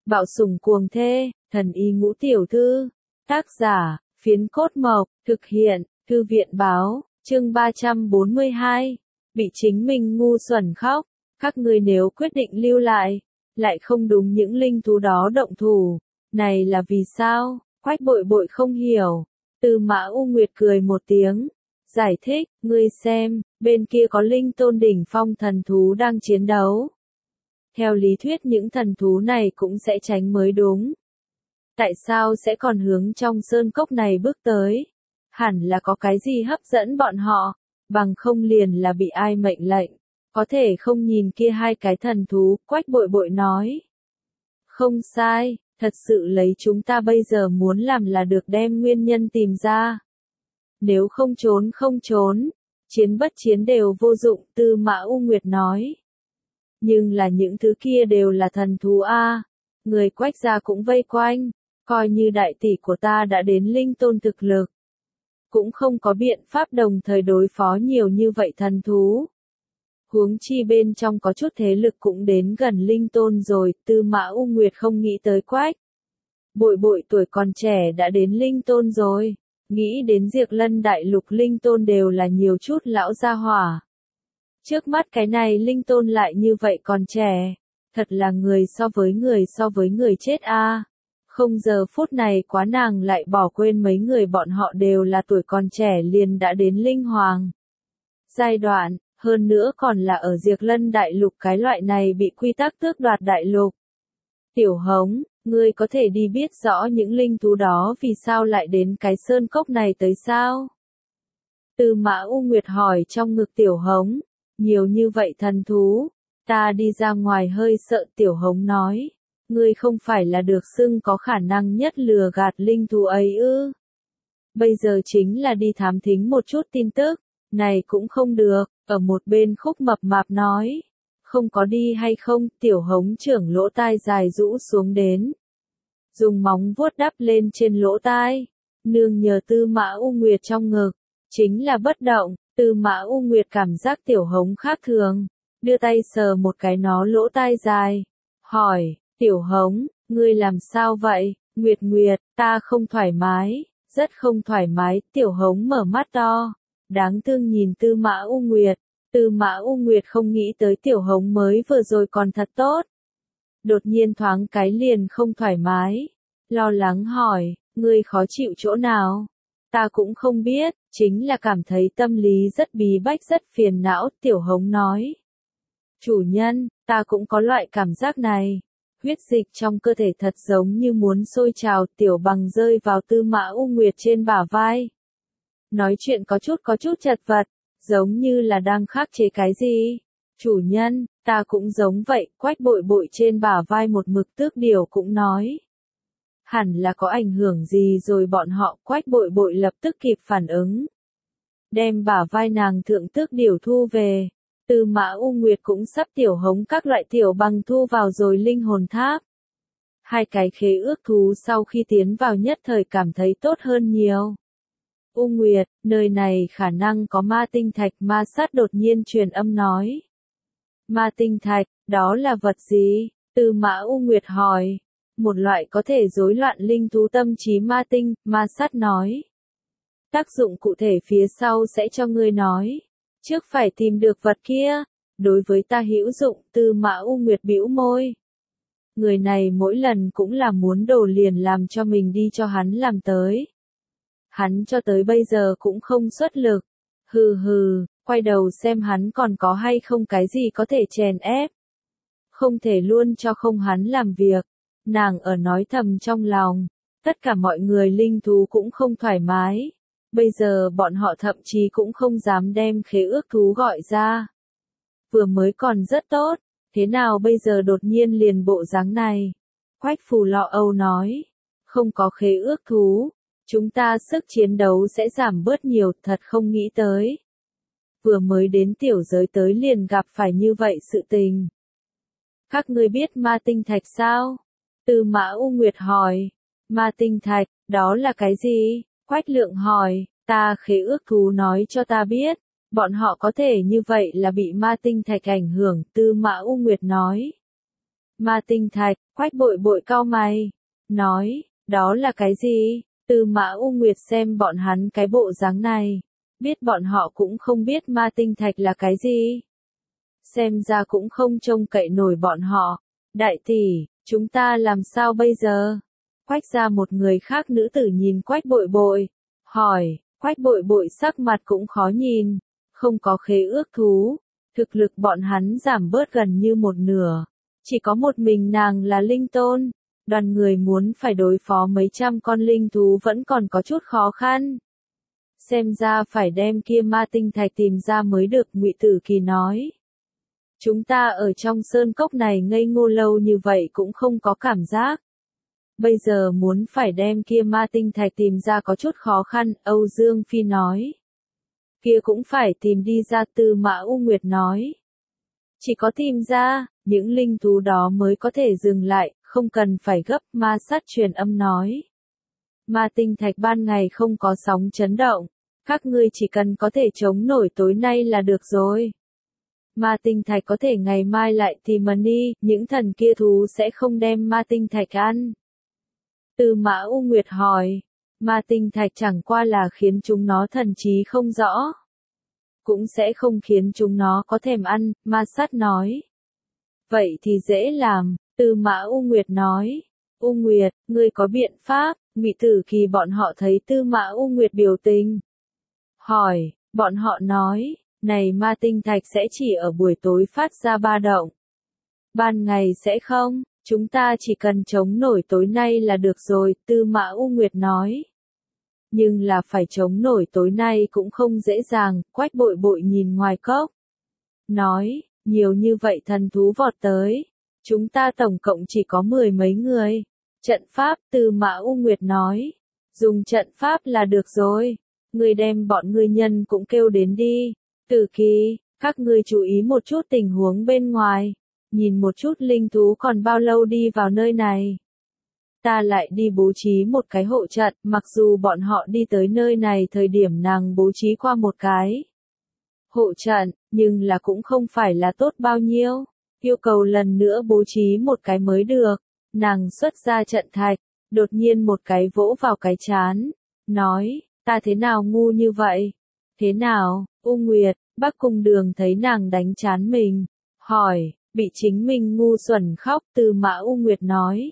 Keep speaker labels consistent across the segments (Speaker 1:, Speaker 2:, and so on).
Speaker 1: Bạo sủng cuồng thê, thần y ngũ tiểu thư. Tác giả, Phiến Cốt Mộc, thực hiện, Thư viện báo, chương 342. Bị chính mình ngu xuẩn khóc. Các ngươi nếu quyết định lưu lại không đúng những linh thú đó động thủ. Này là vì sao? Quách Bội Bội không hiểu. Tư Mã U Nguyệt cười một tiếng. Giải thích, ngươi xem, bên kia có linh tôn đỉnh phong thần thú đang chiến đấu. Theo lý thuyết những thần thú này cũng sẽ tránh mới đúng. Tại sao sẽ còn hướng trong sơn cốc này bước tới? Hẳn là có cái gì hấp dẫn bọn họ, bằng không liền là bị ai mệnh lệnh. Có thể không nhìn kia hai cái thần thú, Quách Bội Bội nói. Không sai, thật sự lấy chúng ta bây giờ muốn làm là được đem nguyên nhân tìm ra. Nếu không trốn, chiến bất chiến đều vô dụng, Tư Mã U Nguyệt nói. Nhưng là những thứ kia đều là thần thú a. Người Quách gia cũng vây quanh, coi như đại tỷ của ta đã đến linh tôn thực lực. Cũng không có biện pháp đồng thời đối phó nhiều như vậy thần thú. Huống chi bên trong có chút thế lực cũng đến gần linh tôn rồi, Tư Mã U Nguyệt không nghĩ tới Quách. Bội Bội tuổi còn trẻ đã đến linh tôn rồi, nghĩ đến Diệp Lân đại lục linh tôn đều là nhiều chút lão gia hỏa. Trước mắt cái này linh tôn lại như vậy còn trẻ, thật là người so với người chết a. Không giờ phút này quá nàng lại bỏ quên mấy người bọn họ đều là tuổi còn trẻ liền đã đến linh hoàng giai đoạn, hơn nữa còn là ở Diệp Lân đại lục cái loại này bị quy tắc tước đoạt đại lục. Tiểu Hống, ngươi có thể đi biết rõ những linh thú đó vì sao lại đến cái sơn cốc này tới sao? Tư Mã U Nguyệt hỏi trong ngực Tiểu Hống. Nhiều như vậy thần thú, ta đi ra ngoài hơi sợ, Tiểu Hống nói. Ngươi không phải là được xưng có khả năng nhất lừa gạt linh thú ấy ư? Bây giờ chính là đi thám thính một chút tin tức, này cũng không được, ở một bên Khúc Mập Mạp nói. Không có đi hay không, Tiểu Hống trưởng lỗ tai dài rũ xuống đến. Dùng móng vuốt đắp lên trên lỗ tai, nương nhờ Tư Mã U Nguyệt trong ngực, chính là bất động. Tư Mã U Nguyệt cảm giác Tiểu Hống khác thường, đưa tay sờ một cái nó lỗ tai dài, hỏi, Tiểu Hống, ngươi làm sao vậy? Nguyệt Nguyệt, ta không thoải mái, rất không thoải mái, Tiểu Hống mở mắt to, đáng thương nhìn Tư Mã U Nguyệt. Tư Mã U Nguyệt không nghĩ tới Tiểu Hống mới vừa rồi còn thật tốt. Đột nhiên thoáng cái liền không thoải mái, lo lắng hỏi, ngươi khó chịu chỗ nào? Ta cũng không biết, chính là cảm thấy tâm lý rất bí bách rất phiền não, Tiểu Hống nói. Chủ nhân, ta cũng có loại cảm giác này. Huyết dịch trong cơ thể thật giống như muốn sôi trào, Tiểu Bằng rơi vào Tư Mã U Nguyệt trên bả vai. Nói chuyện có chút chật vật, giống như là đang khắc chế cái gì. Chủ nhân, ta cũng giống vậy, Quách Bội Bội trên bả vai một mực Tước Điểu cũng nói. Hẳn là có ảnh hưởng gì rồi bọn họ, Quách Bội Bội lập tức kịp phản ứng. Đem bả vai nàng thượng Tước Điểu thu về. Tư Mã U Nguyệt cũng sắp Tiểu Hống các loại Tiểu Bằng thu vào rồi linh hồn tháp. Hai cái khế ước thú sau khi tiến vào nhất thời cảm thấy tốt hơn nhiều. U Nguyệt, nơi này khả năng có ma tinh thạch, Ma Sát đột nhiên truyền âm nói. Ma tinh thạch, đó là vật gì? Tư Mã U Nguyệt hỏi. Một loại có thể rối loạn linh thú tâm trí ma tinh, Ma Sát nói. Tác dụng cụ thể phía sau sẽ cho ngươi nói. Trước phải tìm được vật kia, đối với ta hữu dụng, Tư Mã U Nguyệt bĩu môi. Người này mỗi lần cũng là muốn đồ liền làm cho mình đi cho hắn làm tới. Hắn cho tới bây giờ cũng không xuất lực. Hừ hừ, quay đầu xem hắn còn có hay không cái gì có thể chèn ép. Không thể luôn cho không hắn làm việc. Nàng ở nói thầm trong lòng. Tất cả mọi người linh thú cũng không thoải mái. Bây giờ bọn họ thậm chí cũng không dám đem khế ước thú gọi ra. Vừa mới còn rất tốt, thế nào bây giờ đột nhiên liền bộ dáng này? Quách Phù lo âu nói, không có khế ước thú, chúng ta sức chiến đấu sẽ giảm bớt nhiều, thật không nghĩ tới. Vừa mới đến tiểu giới tới liền gặp phải như vậy sự tình. Các ngươi biết ma tinh thạch sao? Tư Mã U Nguyệt hỏi, ma tinh thạch, đó là cái gì? Quách Lượng hỏi, ta khế ước thú nói cho ta biết, bọn họ có thể như vậy là bị ma tinh thạch ảnh hưởng, Tư Mã U Nguyệt nói. Ma tinh thạch, Quách Bội Bội cau mày, nói, đó là cái gì? Tư Mã U Nguyệt xem bọn hắn cái bộ dáng này, biết bọn họ cũng không biết ma tinh thạch là cái gì. Xem ra cũng không trông cậy nổi bọn họ. Đại tỷ, chúng ta làm sao bây giờ? Quách ra một người khác nữ tử nhìn Quách Bội Bội, hỏi, Quách Bội Bội sắc mặt cũng khó nhìn, không có khế ước thú, thực lực bọn hắn giảm bớt gần như một nửa, chỉ có một mình nàng là linh tôn, đoàn người muốn phải đối phó mấy trăm con linh thú vẫn còn có chút khó khăn. Xem ra phải đem kia ma tinh thạch tìm ra mới được, Ngụy Tử Kỳ nói. Chúng ta ở trong sơn cốc này ngây ngô lâu như vậy cũng không có cảm giác. Bây giờ muốn phải đem kia ma tinh thạch tìm ra có chút khó khăn, Âu Dương Phi nói. Kia cũng phải tìm đi ra, Tư Mã U Nguyệt nói. Chỉ có tìm ra, những linh thú đó mới có thể dừng lại, không cần phải gấp, ma sát truyền âm nói. Ma tinh thạch ban ngày không có sóng chấn động, các ngươi chỉ cần có thể chống nổi tối nay là được rồi. Ma tinh thạch có thể ngày mai lại tìm mà đi, những thần kia thú sẽ không đem ma tinh thạch ăn. Tư Mã U Nguyệt hỏi, ma tinh thạch chẳng qua là khiến chúng nó thần trí không rõ. Cũng sẽ không khiến chúng nó có thèm ăn, ma sát nói. Vậy thì dễ làm, Tư Mã U Nguyệt nói. U Nguyệt, ngươi có biện pháp? Ngụy Tử Kỳ bọn họ thấy Tư Mã U Nguyệt biểu tình. Hỏi, bọn họ nói, này ma tinh thạch sẽ chỉ ở buổi tối phát ra ba động. Ban ngày sẽ không, chúng ta chỉ cần chống nổi tối nay là được rồi, Tư Mã U Nguyệt nói. Nhưng là phải chống nổi tối nay cũng không dễ dàng, Quách Bội Bội nhìn ngoài cốc. Nói, nhiều như vậy thần thú vọt tới. Chúng ta tổng cộng chỉ có 10 mấy người. Trận pháp, Tư Mã U Nguyệt nói. Dùng trận pháp là được rồi. Ngươi đem bọn ngươi nhân cũng kêu đến đi. Tử Kỳ, các ngươi chú ý một chút tình huống bên ngoài. Nhìn một chút linh thú còn bao lâu đi vào nơi này. Ta lại đi bố trí một cái hộ trận, mặc dù bọn họ đi tới nơi này thời điểm nàng bố trí qua một cái hộ trận, nhưng là cũng không phải là tốt bao nhiêu. Yêu cầu lần nữa bố trí một cái mới được. Nàng xuất ra trận thạch, đột nhiên một cái vỗ vào cái chán. Nói, ta thế nào ngu như vậy? Thế nào, U Nguyệt, Bắc Cung Đường thấy nàng đánh chán mình. Hỏi, bị chính mình ngu xuẩn khóc, Tư Mã U Nguyệt nói.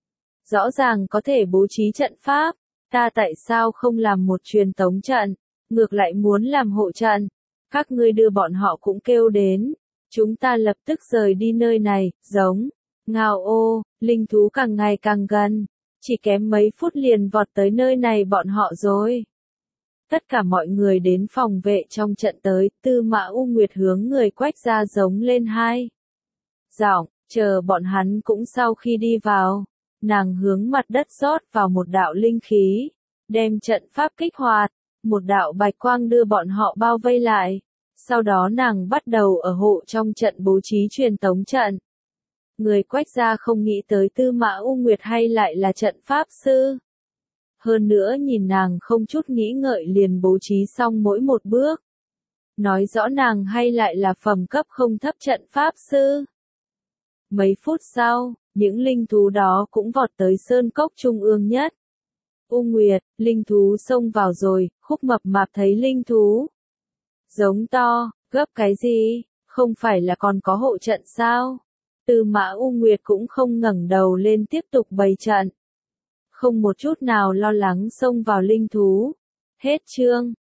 Speaker 1: Rõ ràng có thể bố trí trận pháp, ta tại sao không làm một truyền tống trận, ngược lại muốn làm hộ trận. Các ngươi đưa bọn họ cũng kêu đến. Chúng ta lập tức rời đi nơi này, giống. Ngao ô, linh thú càng ngày càng gần. Chỉ kém mấy phút liền vọt tới nơi này bọn họ rồi. Tất cả mọi người đến phòng vệ trong trận tới, Tư Mã U Nguyệt hướng người Quách ra giống lên hai giọng, chờ bọn hắn cũng sau khi đi vào. Nàng hướng mặt đất rót vào một đạo linh khí, đem trận pháp kích hoạt, một đạo bạch quang đưa bọn họ bao vây lại. Sau đó nàng bắt đầu ở hộ trong trận bố trí truyền tống trận. Người Quách gia không nghĩ tới Tư Mã U Nguyệt hay lại là trận pháp sư. Hơn nữa nhìn nàng không chút nghĩ ngợi liền bố trí xong mỗi một bước. Nói rõ nàng hay lại là phẩm cấp không thấp trận pháp sư. Mấy phút sau, những linh thú đó cũng vọt tới sơn cốc trung ương nhất. U Nguyệt, linh thú xông vào rồi, Khúc Mập Mạp thấy linh thú. Giống to, gấp cái gì, không phải là còn có hộ trận sao? Tư Mã U Nguyệt cũng không ngẩng đầu lên tiếp tục bày trận. Không một chút nào lo lắng xông vào linh thú. Hết chương.